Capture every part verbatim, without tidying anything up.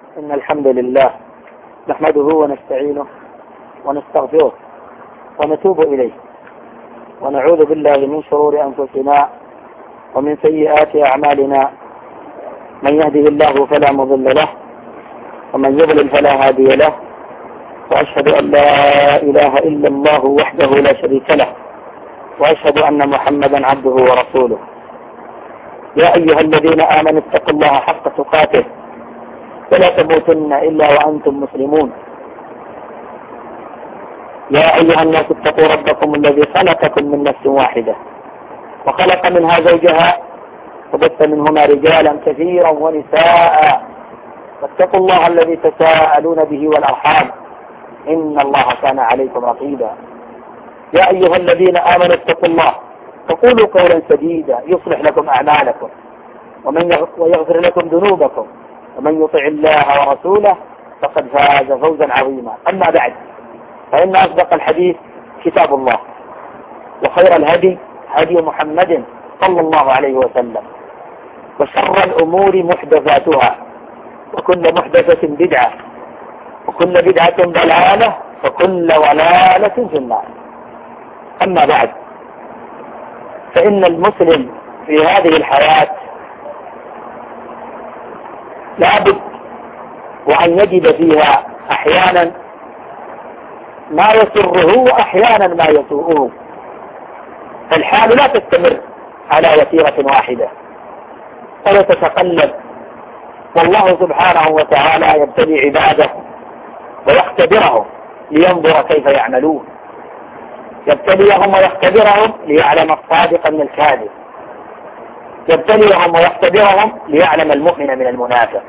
إن الحمد لله نحمده ونستعينه ونستغفره ونتوب إليه ونعوذ بالله من شرور أنفسنا ومن سيئات أعمالنا. من يهده الله فلا مضل له ومن يضلل فلا هادي له، وأشهد أن لا إله إلا الله وحده لا شريك له، وأشهد أن محمدا عبده ورسوله. يا أيها الذين آمنوا اتقوا الله حق تقاته ولا تموتن إلا وأنتم مسلمون. يا أيها الناس اتقوا ربكم الذي خلقكم من نفس واحدة وخلق منها زوجها وبث منهما رجالا كثيرا ونساء، واتقوا الله الذي تساءلون به والأرحام إن الله كان عليكم رقيبا. يا أيها الذين آمنوا اتقوا الله وقولوا قولا سديدا يصلح لكم أعمالكم ومن ويغفر لكم ذنوبكم، ومن يطع الله ورسوله فقد فاز فوزا عظيما. أما بعد، فإن أصدق الحديث كتاب الله، وخير الهدي هدي محمد صلى الله عليه وسلم، وشر الأمور محدثاتها، وكل محدثة بدعة، وكل بدعة ضلالة، وكل ضلالة في النار. أما بعد، فإن المسلم في هذه الحياة لابد وأن يجد فيها أحيانا ما يسره وأحيانا ما يسوءه، فالحال لا تستمر على وتيرة واحدة ولا تتقلب، والله سبحانه وتعالى يبتلي عباده ويختبرهم لينظر كيف يعملون، يبتليهم ويختبرهم ليعلم الصادق من الكاذب، يبتليهم ويختبرهم ليعلم المؤمن من المنافق.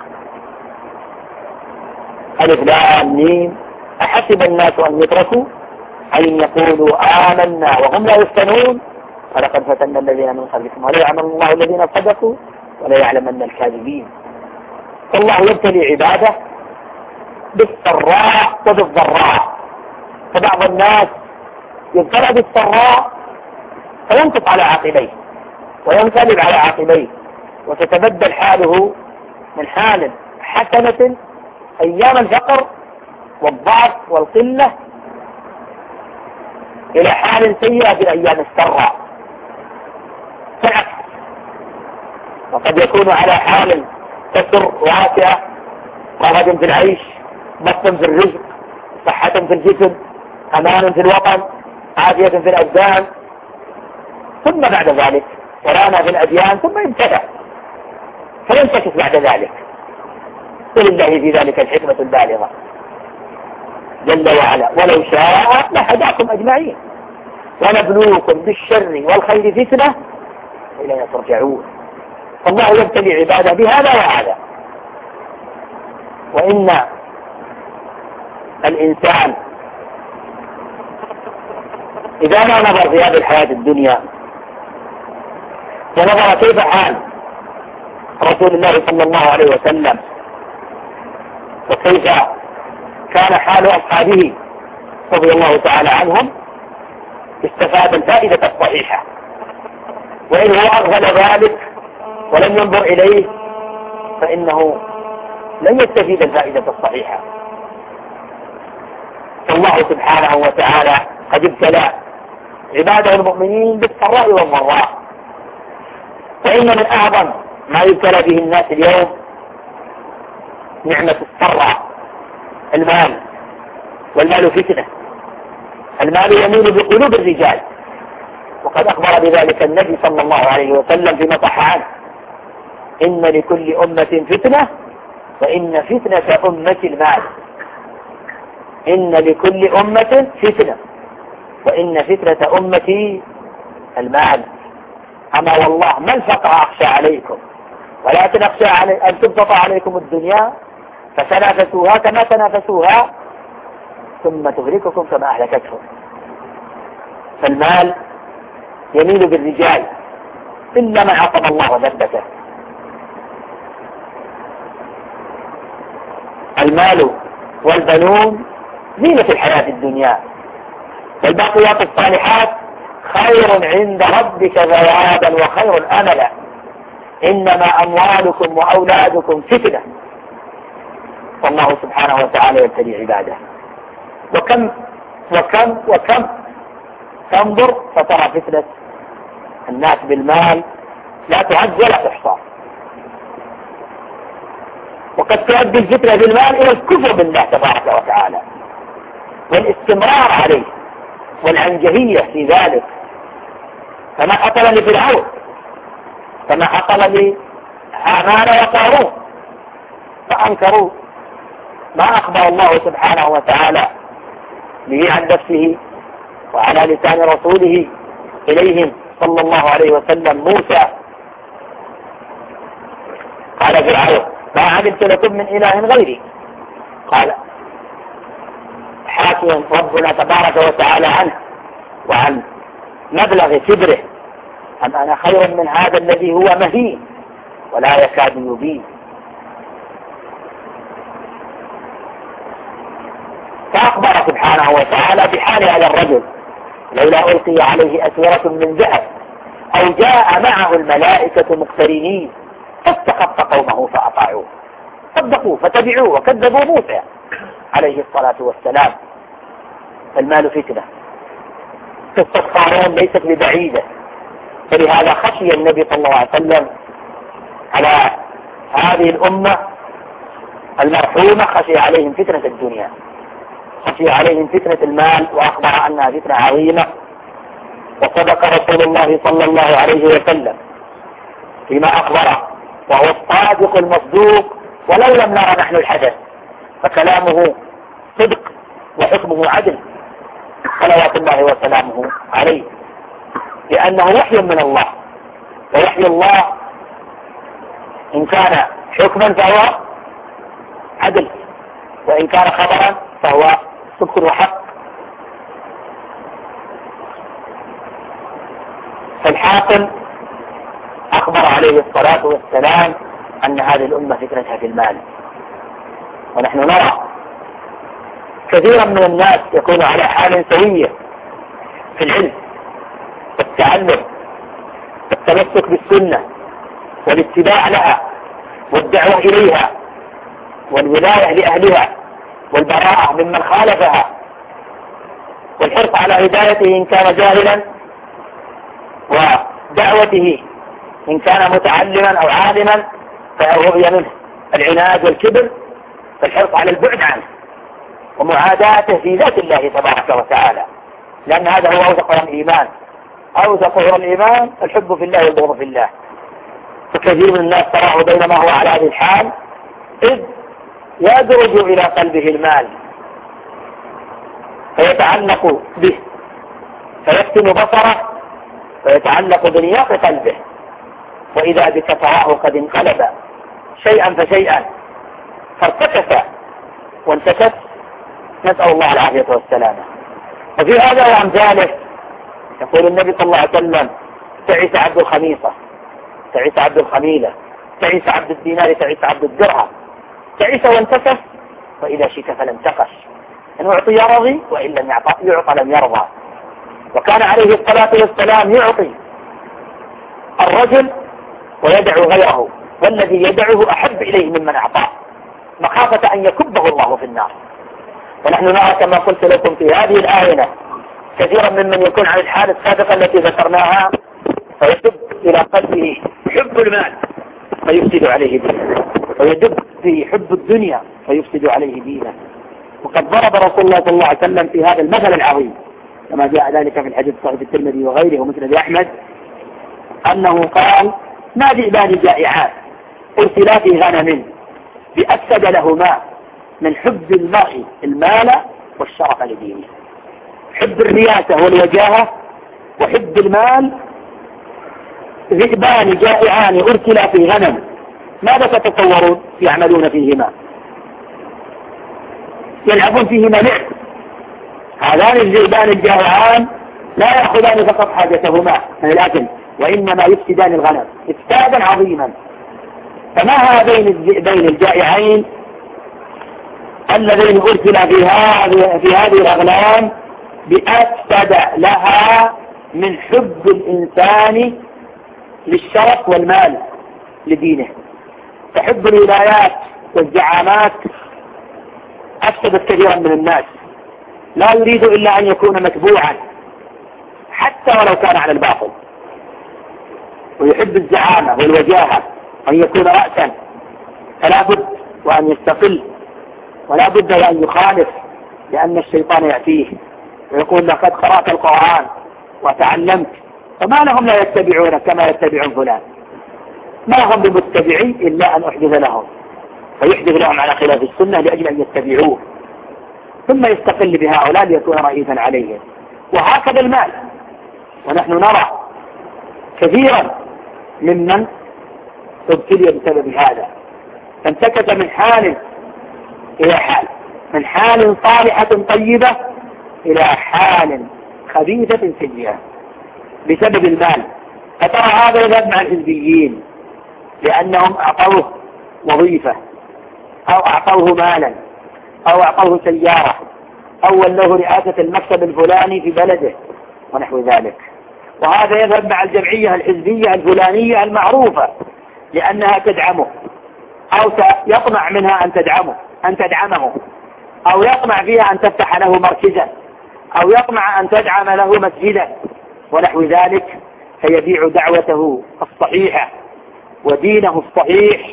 ألف لام ميم، أحسب الناس أن يتركوا أن يقولوا آمنا وهم لا يفتنون ولقد فتنا الذين من قبلكم ولا يعلم الله الذين صدقوا ولا يعلمن الكاذبين. فالله يبتلي عباده بالسراء وبالضراء، فبعض الناس يبتلى بالسراء فينقص على عاقبيه وينقلب على عاقبيه، وتتبدل حاله من حال حسنة أيام الفقر والضعف والقلة إلى حال سيئة في أيام السراء. فالعكس، وقد يكون على حال كسر واسعة، رغد في العيش، بسط في الرزق، صحة في الجسم، أمان في الوطن، عافية في الأبدان، ثم بعد ذلك سلامة في الأديان، ثم ينتهى فينتكس بعد ذلك. ولله في ذلك الحكمة البالغة جل وعلا، ولو شاء لهداكم أجمعين ونبلوكم بالشر والخير فتنة إلينا ترجعون. فالله يبتلي عباده بهذا وهذا. وإن الإنسان إذا ما نظر في هذه الحياة الدنيا ونظر كيف حال رسول الله صلى الله عليه وسلم وكيف كان حال أصحابه رضي الله تعالى عنهم، استفاد الفائدة الصحيحة. وإن هو أغفل ذلك ولم ينظر إليه فإنه لن يستفيد الفائدة الصحيحة. فالله سبحانه وتعالى قد ابتلى عباده المؤمنين بالسراء والضراء، فإن من أعظم ما يبتلى به الناس اليوم نعمة السراء، المال، والمال فتنة. المال يميل بقلوب الرجال، وقد أخبر بذلك النبي صلى الله عليه وسلم فيما صح عنه: إن لكل أمة فتنة وإن فتنة أمة المال. إن لكل أمة فتنة وإن فتنة أمتي المال. أما والله ما الفقر أخشى عليكم ولكن أخشى علي أن تبسط عليكم الدنيا فتنافسوها كما تنافسوها ثم تهلككم كما أهلكتهم. فالمال يميل بالرجال إلا من عصم الله وثبته. المال والبنون زينة الحياة الدنيا، والباقيات الصالحات خير عند ربك ثوابا وخير أملا. إنما أموالكم وأولادكم فتنة والله سبحانه وتعالى يبتلي عباده. وكم وكم وكم تنظر فترى فتنة الناس بالمال لا تعد ولا تحصى، وقد تؤدي الفتنة بالمال إلى الكفر بالله تبارك وتعالى والاستمرار عليه والعنجهية في ذلك، كما حصل لفرعون، كما حصل لهامان وقارون، فأنكروا ما أخبر الله سبحانه وتعالى به عن نفسه وعلى لسان رسوله إليهم صلى الله عليه وسلم موسى. قال فرعون ما علمت لكم من إله غيري، قال حاكيا ربنا تبارك وتعالى عنه وعن مبلغ كبره أم أنا خير من هذا الذي هو مهين ولا يكاد يبين. فأخبر سبحانه وتعالى بحال هذا الرجل لولا ألقي عليه أسورة من ذهب أو جاء معه الملائكة مقترنين فاستخف قومه فأطاعوه صدقوه فتبعوه وكذبوا موسى عليه الصلاة والسلام. المال فتنة. قصة قارون ليست ببعيدة، فلهذا خشي النبي صلى الله عليه وسلم على هذه الأمة المرحومة، خشي عليهم فتنة الدنيا، خشي عليهم فتنة المال، وأخبر أنها فتنة عظيمة. وصدق رسول الله صلى الله عليه وسلم فيما أخبره، وهو الصادق المصدوق، ولو لم نرى نحن الحدث فكلامه صدق وحكمه عدل صلوات الله وسلامه عليه، لأنه وحي من الله، ووحي الله إن كان حكما فهو عدل، وإن كان خبرا فهو صدق وحق. فالحاكم أخبر عليه الصلاة والسلام أن هذه الأمة فتنتها في المال، ونحن نرى كثيرا من الناس يكون على حال سوية في العلم والتعلم والتمسك بالسنة والاتباع لها والدعوة إليها والولاية لأهلها والبراءة ممن خالفها والحرص على هدايته إن كان جاهلا، ودعوته إن كان متعلما أو عالما، فيرغب منه العناد والكبر، فالحرص على البعد عنه ومعاداته في ذات الله تبارك وتعالى، لأن هذا هو أوثق الإيمان. أوثق الإيمان الحب في الله والبغض في الله. فكثير من الناس تراه بينما هو على هذه الحال إذ يدرج إلى قلبه المال فيتعلق به، فيفتن بصره فيتعلق بنياق قلبه، وإذا بك تراه قد انقلب شيئا فشيئا فارتكس وانتكس، نسأل الله العافية والسلامة. وفي هذا وأمثاله يقول النبي صلى الله عليه وسلم تعيس عبد الخميصة، تعيس عبد الخميلة، تعيس عبد الدينار، تعيس عبد الدرهم، تعيس وانتكس، وإذا شك فلم تقش، إن أعطي يرضي وإن لم يعطى لم يرضى. وكان عليه الصلاة والسلام يعطي الرجل ويدعو غيره، والذي يدعوه أحب إليه ممن أعطاه، مخافة أن يكبه الله في النار. ونحن نرى كما قلت لكم في هذه الآية كثيرا ممن يكون على الحالة السابقة التي ذكرناها فيدب إلى قلبه حب المال فيفسد عليه دينه، ويدب في حب الدنيا فيفسد عليه دينه. وقد ضرب رسول الله صلى الله عليه وسلم في هذا المثل العظيم كما جاء ذلك في الحديث الصحيح الترمذي وغيره ومسند أحمد، أنه قال ما ذئبان جائعات أرسلا في غنم بأفسد لهما من حب المرء المال والشرف لدينه. حب الرياسة والوجاهة وحب المال، ذئبان جائعان أرسلا في غنم، ماذا تتصورون يعملون فيهما؟ يلعبون فيهما لعب. هذان الذئبان الجائعان لا يأخذان فقط حاجتهما لكن وإنما يفسدان الغنم إفسادا عظيما. فما هذين الذئبين الجائعين اللذين أرسل في هذه في هذه الأغنام بأفسد لها من حب الإنسان للشرف والمال لدينه. فحب الولايات والزعامات أفسدت كثيرا من الناس. لا يريد إلا أن يكون متبوعا حتى ولو كان على الباطل، ويحب الزعامة والوجاهة أن يكون رأسا، فلا بد وأن يستقل، ولا بد وأن يخالف، لأن الشيطان يأتيه ويقول لقد قرأت القرآن وتعلمت، فما لهم لا يتبعون كما يتبعون فلان، ما هم بمتبعين إلا أن أحدث لهم، فيحدث لهم على خلاف السنة لأجل أن يتبعوه، ثم يستقل بهؤلاء ليكون رئيسا عليهم. وهكذا المال، ونحن نرى كثيرا ممن ابتلي بسبب هذا، فانتكس من حال إلى حال، من حال صالحة طيبة إلى حال خبيثة سيئة بسبب المال. فترى هذا يذهب مع الحزبيين لأنهم أعطوه وظيفة أو أعطوه مالا أو أعطوه سيارة أو ولوه رئاسة المكتب الفلاني في بلده ونحو ذلك. وهذا يذهب مع الجمعية الحزبية الفلانية المعروفة لأنها تدعمه أو يطمع منها أن تدعمه أن تدعمه أو يطمع فيها أن تفتح له مركزا أو يطمع أن تدعم له مسجدا ونحو ذلك، فيبيع دعوته الصحيحة ودينه الصحيح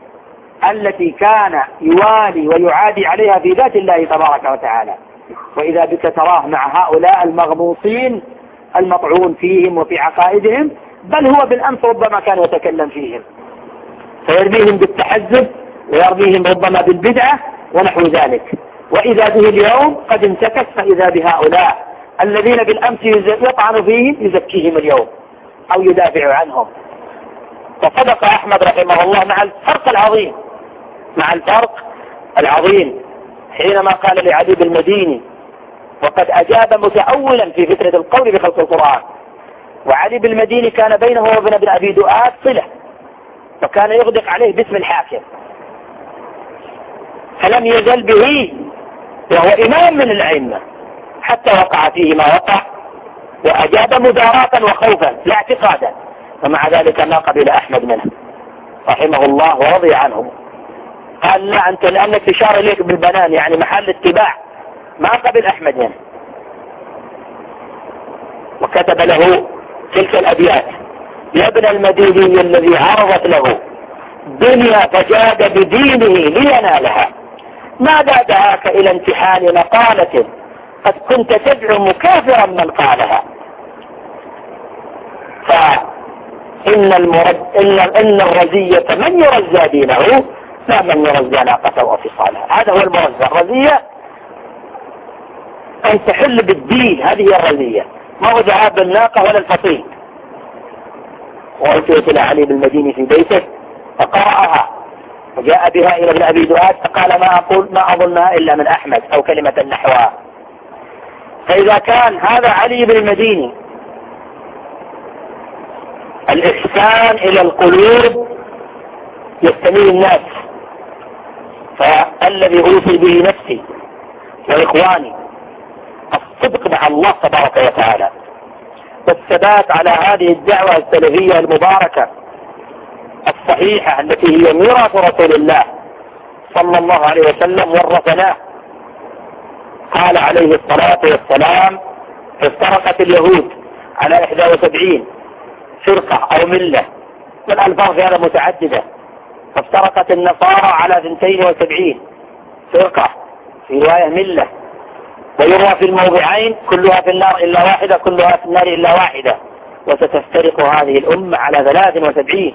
التي كان يوالي ويعادي عليها في ذات الله تبارك وتعالى. وإذا بك تراه مع هؤلاء المغموصين المطعون فيهم وفي عقائدهم، بل هو بالأمس ربما كان يتكلم فيهم، فيرميهم بالتحزب ويرميهم ربما بالبدعة ونحو ذلك. وإذا به اليوم قد انتكس، فإذا بهؤلاء الذين بالأمس يطعن فيهم يزكيهم اليوم أو يدافع عنهم. وصدق أحمد رحمه الله مع الفرق العظيم مع الفرق العظيم حينما قال لعلي بالمديني، وقد أجاب متأولا في فترة القول بخلق القرآن، وعلي بالمديني كان بينه وبين ابن أبي دؤاد صلة، فكان يغدق عليه باسم الحاكم، فلم يزل به وهو إمام من الأئمة حتى وقع فيه ما وقع، وأجاب مداراة وخوفا لا اعتقادا، ومع ذلك ما قبل أحمد منه رحمه الله ورضي عنه. قال لا أنت لأنك تشار إليك بالبنان يعني محل اتباع، ما قبل أحمد منه. وكتب له تلك الأبيات: يا ابن المديني الذي عرضت له دنيا فجاد بدينه لينالها، ماذا دعاك إلى امتحان مقالة قد كنت تدعو مكافرا من قالها. فإن المرد إن, إن الرزية من يرزى دينه لا من يرزى ناقته وفصالها. هذا هو المرزى. الرزية أن تحل بالدين، هذه هي الرزية، ما هو ذهاب بالناقة ولا الفصيل. وأتيت إلى علي بالمديني في بيته فقرأها وجاء بها إلى ابن أبي دؤاد فقال ما أقول ما أظنها إلا من أحمد أو كلمة نحوها. فإذا كان هذا علي بن المديني الإحسان إلى القلوب يستميل الناس، فالذي أوصي به نفسي وإخواني الصدق مع الله تبارك وتعالى، والثبات على هذه الدعوة السلفية المباركة الصحيحة التي هي ميراث رسول الله صلى الله عليه وسلم ورثناه. قال عليه الصلاة والسلام: افترقت اليهود على إحدى وسبعين فرقة أو ملة، والألفاظ في هذا متعددة. فافترقت النصارى على اثنتين وسبعين فرقة، في رواية ملة، ويروى في الموضعين كلها في النار إلا واحدة، كلها في النار إلا واحدة. وستفترق هذه الأمة على ثلاث وسبعين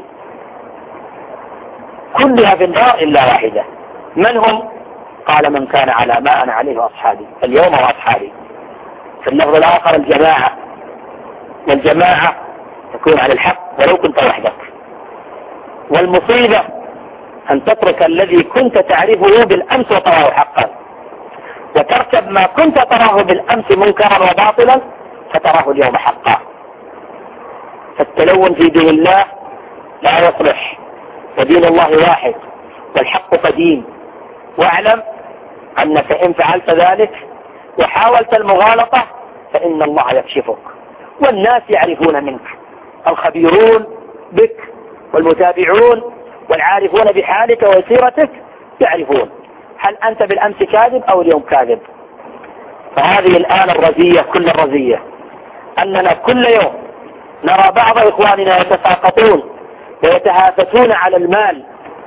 كلها في النار إلا واحدة. من هم؟ قال: من كان على ما أنا عليه وأصحابي اليوم وأصحابي. في اللفظ الآخر: الجماعة، والجماعة تكون على الحق ولو كنت وحدك. والمصيبة أن تترك الذي كنت تعرفه بالأمس وتراه حقا، وتركب ما كنت تراه بالأمس منكرا وباطلا فتراه اليوم حقا. فالتلون في دين الله لا يصلح، ودين الله واحد والحق قديم. واعلم أنك إن فعلت ذلك وحاولت المغالطة فإن الله يكشفك، والناس يعرفون منك، الخبيرون بك والمتابعون والعارفون بحالك وسيرتك يعرفون. هل أنت بالأمس كاذب أو اليوم كاذب؟ فهذه الآن الرزية كل الرزية، أننا كل يوم نرى بعض إخواننا يتساقطون ويتهافتون على المال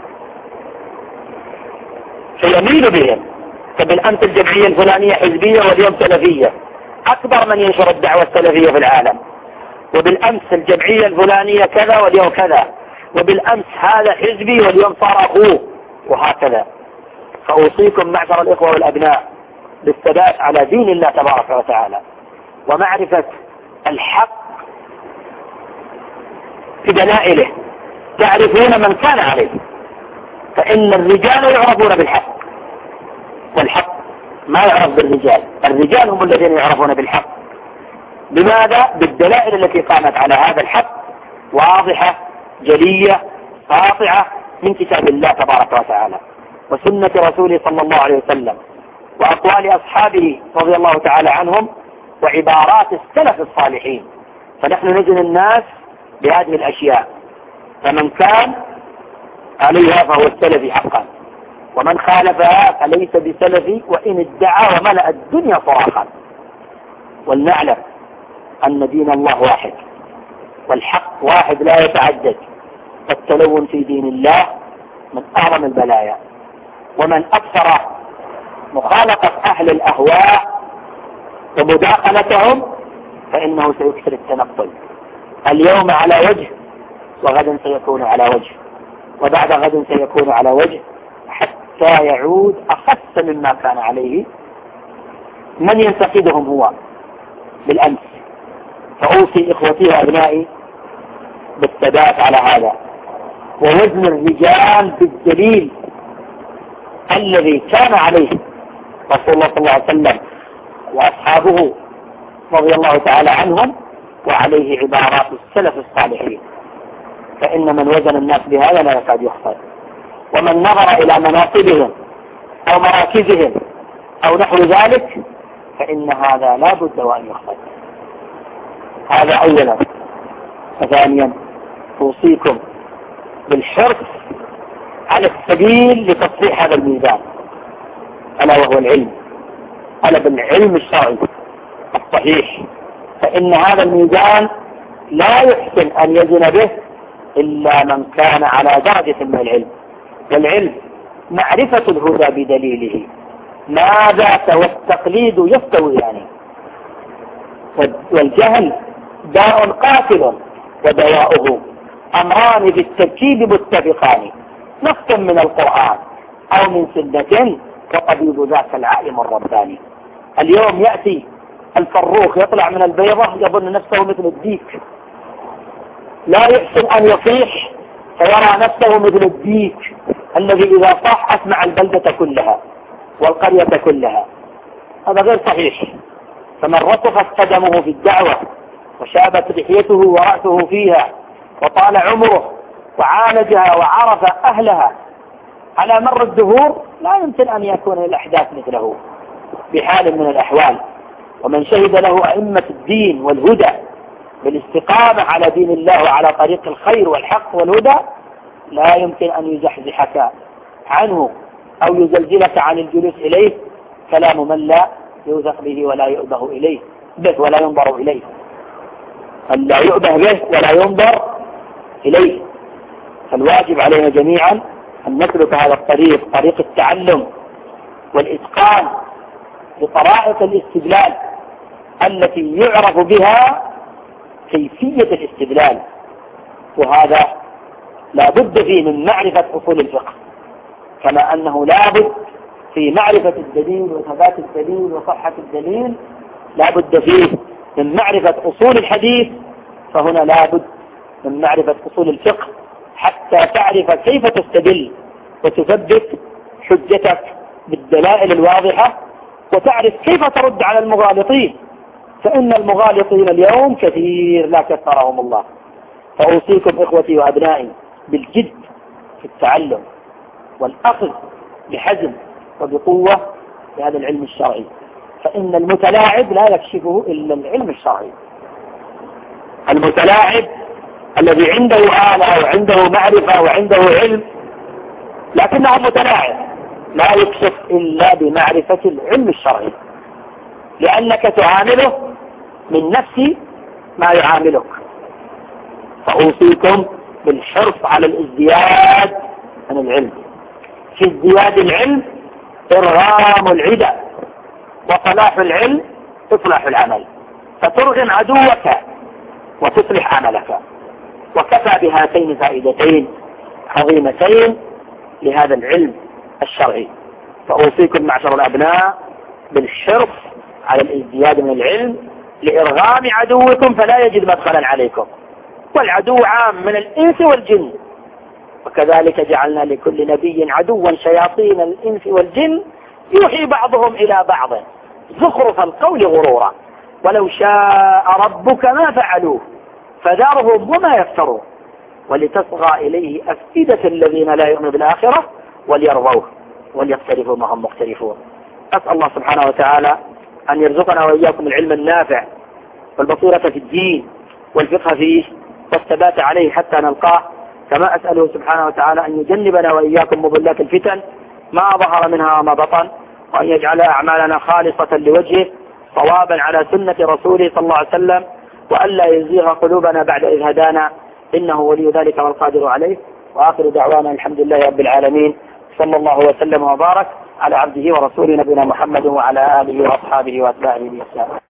فيميل بهم. فبالأمس الجمعية الفلانية حزبية واليوم سلفية، أكبر من ينشر الدعوة السلفية في العالم. وبالأمس الجمعية الفلانية كذا واليوم كذا، وبالأمس هذا حزبي واليوم صار أخوه، وهكذا. فأوصيكم معشر الإخوة والأبناء بالثبات على دين الله تبارك وتعالى، ومعرفة الحق في دلائله، تعرفون من كان عليه. فإن الرجال يعرفون بالحق، والحق ما يعرف بالرجال. الرجال هم الذين يعرفون بالحق. بماذا؟ بالدلائل التي قامت على هذا الحق، واضحة جلية قاطعة من كتاب الله تبارك وتعالى وسنة رسوله صلى الله عليه وسلم وأقوال أصحابه رضي الله تعالى عنهم وعبارات السلف الصالحين. فنحن نزن الناس بهذه الأشياء، فمن كان عليها فهو السلفي حقا، ومن خالفها فليس بسلفي وإن ادعى وملأ الدنيا صراخا. ولنعلم أن دين الله واحد، والحق واحد لا يتعدد. التلون في دين الله من أعظم البلايا، ومن أكثر مخالطة أهل الأهواء ومداخلتهم فإنه سيكثر التنقل. اليوم على وجه، وغدا سيكون على وجه، وبعد غد سيكون على وجه، حتى يعود أخس مما كان عليه. من ينتقدهم هو بالأمس. فأوصي إخوتي وأبنائي بالثبات على هذا، ووزن الرجال بالدليل الذي كان عليه رسول الله صلى الله عليه وسلم وأصحابه رضي الله تعالى عنهم، وعليه عبارات السلف الصالحين. فإن من وزن الناس بهذا لا يكاد يخسر. ومن نظر إلى مناصبهم أو مراكزهم أو نحو ذلك فإن هذا لا بد وأن يخسر. هذا أولا. وثانيا أوصيكم بالحرص على السبيل لتصحيح هذا الميزان، ألا وهو العلم، ألا بالعلم الشرعي الصحيح. فإن هذا الميزان لا يحسن أن يزن به إلا من كان على درجة من العلم. والعلم معرفة الهدى بدليله، ماذا والتقليد يستوي يعني. والجهل داء قاتل ودواؤه أمران في التركيب متفقان، نص من القرآن أو من سنة كطبيب ذاك العالم الرباني. اليوم يأتي الفروخ يطلع من البيضة يظن نفسه مثل الديك، لا يحسن أن يصيح فيرى نفسه مثل الديك الذي إذا صاح أسمع البلدة كلها والقرية كلها. هذا غير صحيح. فمن رسخت قدمه في الدعوة وشابت لحيته ورأسه فيها وطال عمره وعالجها وعرف أهلها على مر الدهور لا يمكن أن يكون الأحداث مثله بحال من الأحوال. ومن شهد له أئمة الدين والهدى بالاستقامة على دين الله وعلى طريق الخير والحق والهدى لا يمكن أن يزحزحك عنه أو يزلزلك عن الجلوس إليه كلام من لا يوثق به ولا يؤبه إليه به ولا ينظر إليه، أن لا يؤبه به ولا ينظر إليه. فالواجب علينا جميعا أن نسلك هذا الطريق، طريق التعلم والإتقان بطرائق الاستدلال التي يعرف بها كيفية الاستدلال. وهذا لا بد فيه من معرفة أصول الفقه، كما أنه لا بد في معرفة الدليل وثبات الدليل وصحة الدليل لا بد فيه من معرفة أصول الحديث. فهنا لا بد من معرفة أصول الفقه حتى تعرف كيف تستدل وتثبت حجتك بالدلائل الواضحة، وتعرف كيف ترد على المغالطين، فإن المغالطين اليوم كثير لا كثرهم الله. فأوصيكم إخوتي وأبنائي بالجد في التعلم والأخذ بحزم وبقوة بهذا العلم الشرعي، فإن المتلاعب لا يكشفه إلا العلم الشرعي. المتلاعب الذي عنده آلة وعنده معرفة وعنده علم لكنه متلاعب لا يكشف إلا بمعرفة العلم الشرعي، لأنك تعامله من نفس ما يعاملك. فأوصيكم بالحرص على الازدياد من العلم. في ازدياد العلم إرغام العدى، وصلاح العلم إصلاح العمل، فترغم عدوك وتصلح عملك. وكفى بهاتين فائدتين عظيمتين لهذا العلم الشرعي. فأوصيكم معشر الأبناء بالحرص على الازدياد من العلم لإرغام عدوكم فلا يجد مدخلا عليكم، والعدو عام من الإنس والجن. وكذلك جعلنا لكل نبي عدوا شياطين الإنس والجن يوحي بعضهم إلى بعض زخرف القول غرورا ولو شاء ربك ما فعلوه فذرهم وما يفترون ولتصغى إليه أفئدة الذين لا يؤمنون بالآخرة وليرضوه وليقترفوا ما هم مقترفون. أسأل الله سبحانه وتعالى أن يرزقنا وإياكم العلم النافع والبصيرة في الدين والفقه فيه والثبات عليه حتى نلقاه. كما أسأله سبحانه وتعالى أن يجنبنا وإياكم مضلات الفتن ما ظهر منها وما بطن، وأن يجعل أعمالنا خالصة لوجهه صوابا على سنة رسوله صلى الله عليه وسلم، وألا يزيغ قلوبنا بعد إذ هدانا، إنه ولي ذلك والقادر عليه. وآخر دعوانا الحمد لله رب العالمين، صلى الله وسلم وبارك على عبده ورسوله نبينا محمد وعلى آله وأصحابه وأتباعه بإحسان.